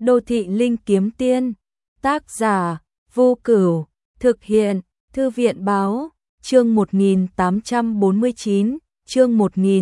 Đô thị linh kiếm tiên, tác giả Vô Cửu, thực hiện Thư viện báo, chương 1849, chương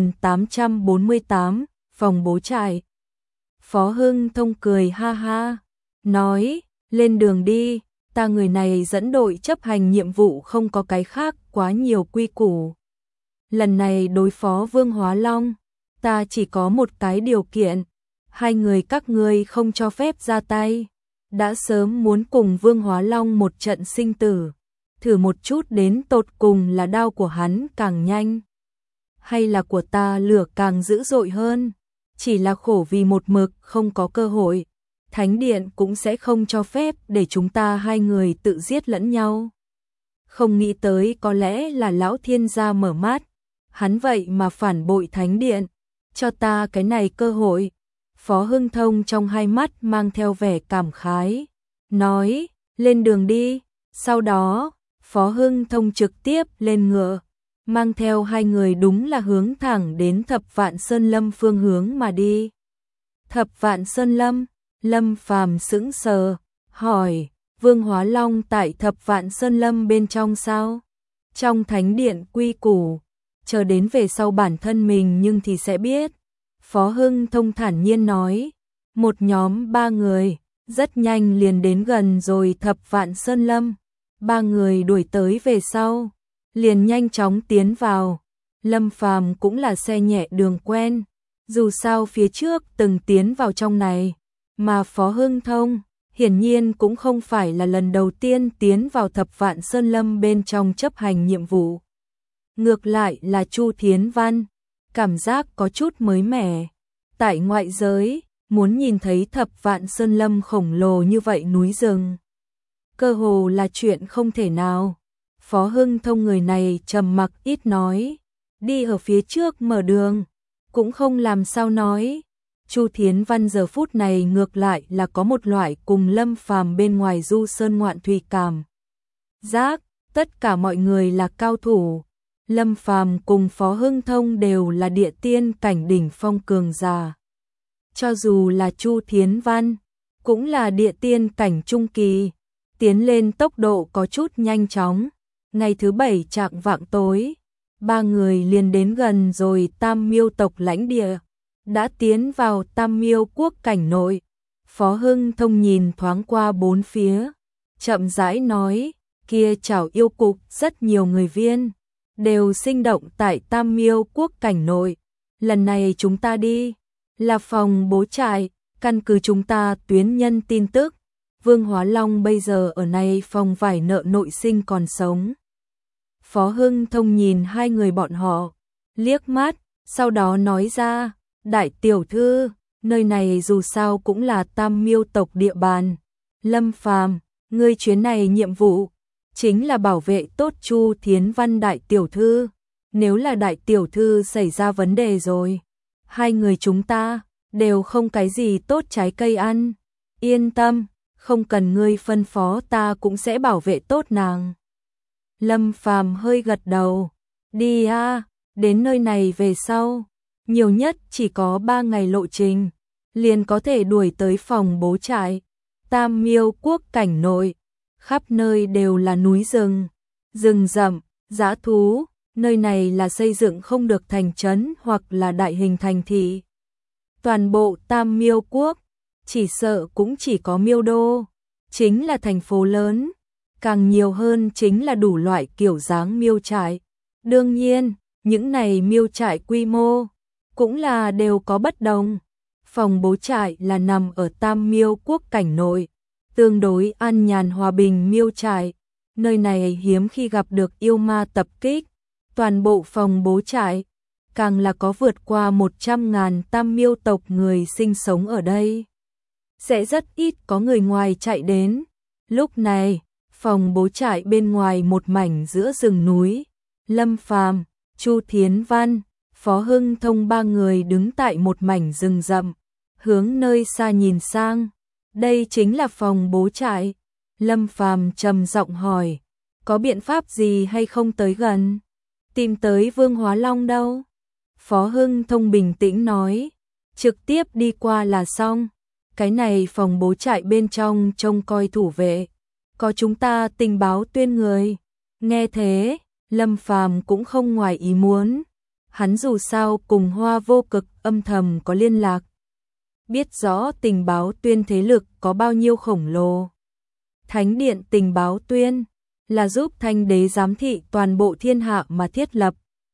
1848, phòng bố trại. Phó Hưng Thông cười ha ha, nói, lên đường đi, ta người này dẫn đội chấp hành nhiệm vụ không có cái khác quá nhiều quy củ. Lần này đối phó Vương Hóa Long, ta chỉ có một cái điều kiện, hai người các ngươi không cho phép ra tay. Đã sớm muốn cùng Vương Hóa Long một trận sinh tử, thử một chút đến tột cùng là đao của hắn càng nhanh, hay là của ta lửa càng dữ dội hơn. Chỉ là khổ vì một mực không có cơ hội, Thánh Điện cũng sẽ không cho phép để chúng ta hai người tự giết lẫn nhau. Không nghĩ tới có lẽ là Lão Thiên gia mở mắt, hắn vậy mà phản bội Thánh Điện, cho ta cái này cơ hội. Phó Hưng Thông trong hai mắt mang theo vẻ cảm khái, nói, lên đường đi. Sau đó, Phó Hưng Thông trực tiếp lên ngựa, mang theo hai người đúng là hướng thẳng đến Thập Vạn Sơn Lâm phương hướng mà đi. Thập Vạn Sơn Lâm, Lâm Phàm sững sờ, hỏi, Vương Hóa Long tại Thập Vạn Sơn Lâm bên trong sao? Trong Thánh Điện quy củ, chờ đến về sau bản thân mình nhưng thì sẽ biết. Phó Hưng Thông thản nhiên nói, một nhóm 3 người, rất nhanh liền đến gần rồi Thập Vạn Sơn Lâm. 3 người đuổi tới về sau, liền nhanh chóng tiến vào. Lâm Phàm cũng là xe nhẹ đường quen, dù sao phía trước từng tiến vào trong này, mà Phó Hưng Thông hiển nhiên cũng không phải là lần đầu tiên tiến vào Thập Vạn Sơn Lâm bên trong chấp hành nhiệm vụ. Ngược lại là Chu Thiến Văn, cảm giác có chút mới mẻ. Tại ngoại giới, muốn nhìn thấy Thập Vạn Sơn Lâm khổng lồ như vậy núi rừng, cơ hồ là chuyện không thể nào. Phó Hưng Thông người này trầm mặc ít nói, đi ở phía trước mở đường, cũng không làm sao nói. Chu Thiến Văn giờ phút này ngược lại là có một loại cùng Lâm Phàm bên ngoài du sơn ngoạn thủy cảm giác, tất cả mọi người là cao thủ. Lâm Phàm cùng Phó Hưng Thông đều là địa tiên cảnh đỉnh phong cường giả. Cho dù là Chu Thiến Văn, cũng là địa tiên cảnh trung kỳ, tiến lên tốc độ có chút nhanh chóng. Ngày thứ 7 chạng vạng tối, 3 người liền đến gần rồi Tam Miêu tộc lãnh địa, đã tiến vào Tam Miêu quốc cảnh nội. Phó Hưng Thông nhìn thoáng qua bốn phía, chậm rãi nói, kia chảo yêu cục rất nhiều người viên, đều sinh động tại Tam Miêu quốc cảnh nội. Lần này chúng ta đi, là phòng bố trại, căn cứ chúng ta tuyến nhân tin tức, Vương Hóa Long bây giờ ở này phòng vải nợ nội sinh còn sống. Phó Hưng Thông nhìn hai người bọn họ, liếc mắt, sau đó nói ra, đại tiểu thư, nơi này dù sao cũng là Tam Miêu tộc địa bàn. Lâm Phàm, ngươi chuyến này nhiệm vụ chính là bảo vệ tốt Chu Thiến Văn đại tiểu thư. Nếu là đại tiểu thư xảy ra vấn đề rồi, hai người chúng ta đều không cái gì tốt trái cây ăn. Yên tâm, không cần ngươi phân phó, ta cũng sẽ bảo vệ tốt nàng. Lâm Phàm hơi gật đầu, đi a, đến nơi này về sau, nhiều nhất chỉ có 3 ngày lộ trình, liền có thể đuổi tới phòng bố trại. Tam Miêu quốc cảnh nội, khắp nơi đều là núi rừng, rừng rậm, dã thú, nơi này là xây dựng không được thành trấn hoặc là đại hình thành thị. Toàn bộ Tam Miêu quốc, chỉ sợ cũng chỉ có Miêu Đô, chính là thành phố lớn, càng nhiều hơn chính là đủ loại kiểu dáng miêu trại. Đương nhiên, những này miêu trại quy mô cũng là đều có bất đồng. Phòng bố trại là nằm ở Tam Miêu quốc cảnh nội, tương đối an nhàn hòa bình miêu trại. Nơi này hiếm khi gặp được yêu ma tập kích. Toàn bộ phòng bố trại, càng là có vượt qua 100.000 Tam Miêu tộc người sinh sống ở đây. Sẽ rất ít có người ngoài chạy đến. Lúc này, phòng bố trại bên ngoài một mảnh giữa rừng núi. Lâm Phàm, Chu Thiến Văn, Phó Hưng Thông 3 người đứng tại một mảnh rừng rậm, hướng nơi xa nhìn sang. Đây chính là phòng bố trại. Lâm Phàm trầm giọng hỏi, có biện pháp gì hay không tới gần? Tìm tới Vương Hóa Long đâu? Phó Hưng Thông bình tĩnh nói, trực tiếp đi qua là xong. cái này phòng bố trại bên trong trông coi thủ vệ, có chúng ta tình báo tuyên người. Nghe thế, Lâm Phàm cũng không ngoài ý muốn, hắn dù sao cùng Hoa Vô Cực âm thầm có liên lạc, biết rõ tình báo tuyên thế lực có bao nhiêu khổng lồ. Thánh điện tình báo tuyên là giúp Thanh đế giám thị toàn bộ thiên hạ mà thiết lập,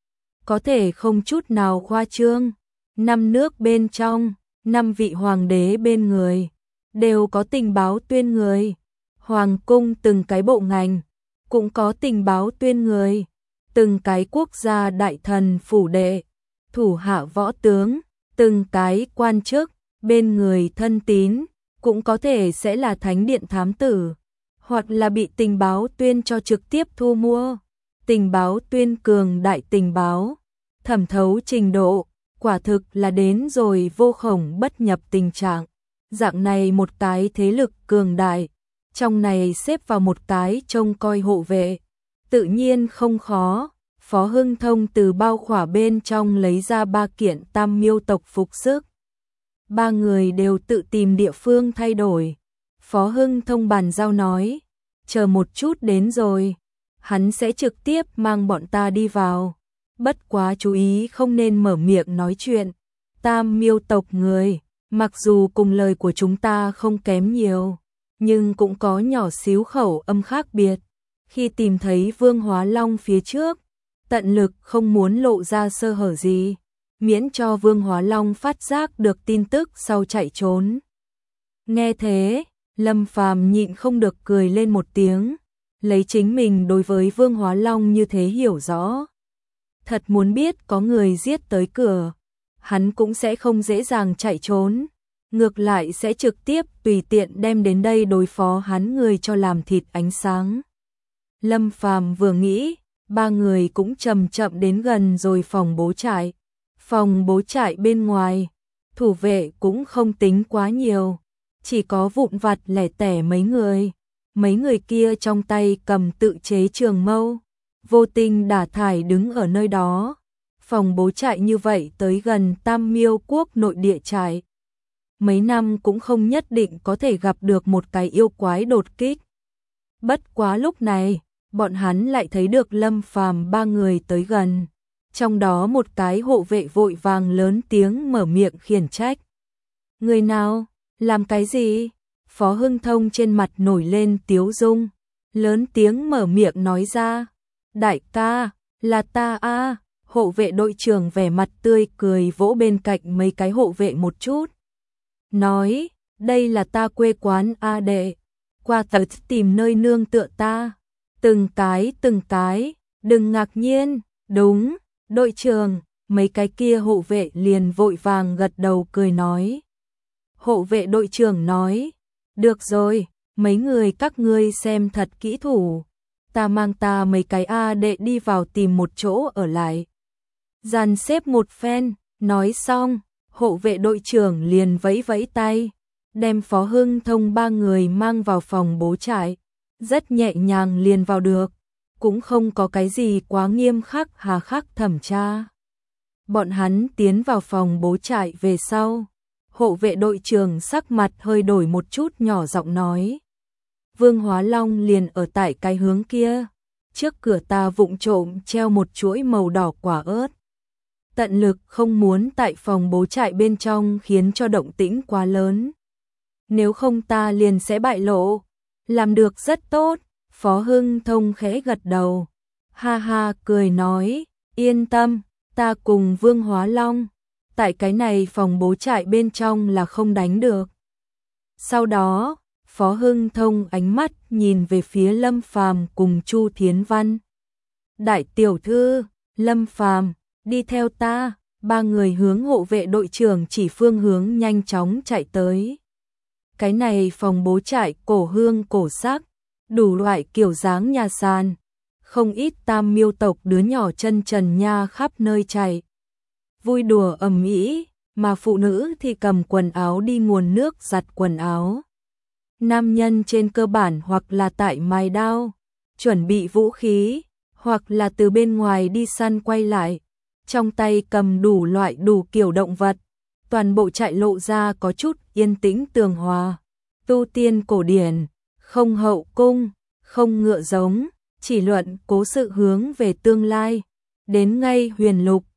có thể không chút nào khoa trương. 5 nước bên trong, 5 vị hoàng đế bên người đều có tình báo tuyên người, hoàng cung từng cái bộ ngành cũng có tình báo tuyên người, từng cái quốc gia đại thần phủ đệ, thủ hạ võ tướng, từng cái quan chức bên người thân tín cũng có thể sẽ là thánh điện thám tử, hoặc là bị tình báo tuyên cho trực tiếp thu mua. Tình báo tuyên cường đại tình báo, thẩm thấu trình độ, quả thực là đến rồi vô khổng bất nhập tình trạng. Dạng này một cái thế lực cường đại, trong này xếp vào một cái trông coi hộ vệ, tự nhiên không khó. Phó Hưng Thông từ bao khỏa bên trong lấy ra 3 kiện Tam Miêu tộc phục sức. 3 người đều tự tìm địa phương thay đổi. Phó Hưng Thông bàn giao nói, chờ một chút đến rồi, hắn sẽ trực tiếp mang bọn ta đi vào. Bất quá chú ý không nên mở miệng nói chuyện. Tam Miêu tộc người, mặc dù cùng lời của chúng ta không kém nhiều, nhưng cũng có nhỏ xíu khẩu âm khác biệt. Khi tìm thấy Vương Hóa Long phía trước, tận lực không muốn lộ ra sơ hở gì, miễn cho Vương Hóa Long phát giác được tin tức sau chạy trốn. Nghe thế, Lâm Phàm nhịn không được cười lên một tiếng, lấy chính mình đối với Vương Hóa Long như thế hiểu rõ. Thật muốn biết có người giết tới cửa, hắn cũng sẽ không dễ dàng chạy trốn, ngược lại sẽ trực tiếp tùy tiện đem đến đây đối phó hắn người cho làm thịt ánh sáng. Lâm Phàm vừa nghĩ, 3 người cũng chậm chậm đến gần rồi phòng bố trại. Phòng bố trại bên ngoài, thủ vệ cũng không tính quá nhiều, chỉ có vụn vặt lẻ tẻ mấy người. Mấy người kia trong tay cầm tự chế trường mâu, vô tình đả thải đứng ở nơi đó. Phòng bố trại như vậy tới gần Tam Miêu quốc nội địa trại, mấy năm cũng không nhất định có thể gặp được một cái yêu quái đột kích. Bất quá lúc này, bọn hắn lại thấy được Lâm Phàm 3 người tới gần. Trong đó một cái hộ vệ vội vàng lớn tiếng mở miệng khiển trách. Người nào? Làm cái gì? Phó Hưng Thông trên mặt nổi lên tiếu dung, lớn tiếng mở miệng nói ra. Đại ca, là ta a. Hộ vệ đội trưởng vẻ mặt tươi cười vỗ bên cạnh mấy cái hộ vệ một chút. Nói, đây là ta quê quán a đệ, qua tới tìm nơi nương tựa ta. Từng cái, đừng ngạc nhiên, đúng, đội trưởng. Mấy cái kia hộ vệ liền vội vàng gật đầu cười nói. Hộ vệ đội trưởng nói, được rồi, mấy người các ngươi xem thật kỹ thủ, ta mang ta mấy cái A đệ đi vào tìm một chỗ ở lại. Dàn xếp một phen, nói xong, hộ vệ đội trưởng liền vẫy vẫy tay, đem Phó Hưng Thông 3 người mang vào phòng bố trại, rất nhẹ nhàng liền vào được, cũng không có cái gì quá nghiêm khắc hà khắc thẩm tra. Bọn hắn tiến vào phòng bố trại về sau, hộ vệ đội trưởng sắc mặt hơi đổi một chút nhỏ giọng nói. Vương Hóa Long liền ở tại cái hướng kia, trước cửa ta vụng trộm treo một chuỗi màu đỏ quả ớt. Tận lực không muốn tại phòng bố trại bên trong khiến cho động tĩnh quá lớn. Nếu không ta liền sẽ bại lộ. Làm được rất tốt, Phó Hưng Thông khẽ gật đầu. Ha ha cười nói, yên tâm, ta cùng Vương Hóa Long, tại cái này phòng bố trại bên trong là không đánh được. Sau đó, Phó Hưng Thông ánh mắt nhìn về phía Lâm Phàm cùng Chu Thiến Văn. Đại tiểu thư, Lâm Phàm, đi theo ta. 3 người hướng hộ vệ đội trưởng chỉ phương hướng nhanh chóng chạy tới. Cái này phòng bố trại cổ hương cổ sắc, đủ loại kiểu dáng nhà sàn, không ít Tam Miêu tộc đứa nhỏ chân trần nha khắp nơi chạy. Vui đùa ầm ĩ, mà phụ nữ thì cầm quần áo đi nguồn nước giặt quần áo. Nam nhân trên cơ bản hoặc là tại mài đao, chuẩn bị vũ khí, hoặc là từ bên ngoài đi săn quay lại, trong tay cầm đủ loại đủ kiểu động vật, toàn bộ trại lộ ra có chút yên tĩnh tường hòa. Tu tiên cổ điển, không hậu cung, không ngựa giống, chỉ luận cố sự hướng về tương lai. Đến ngay Huyền Lục,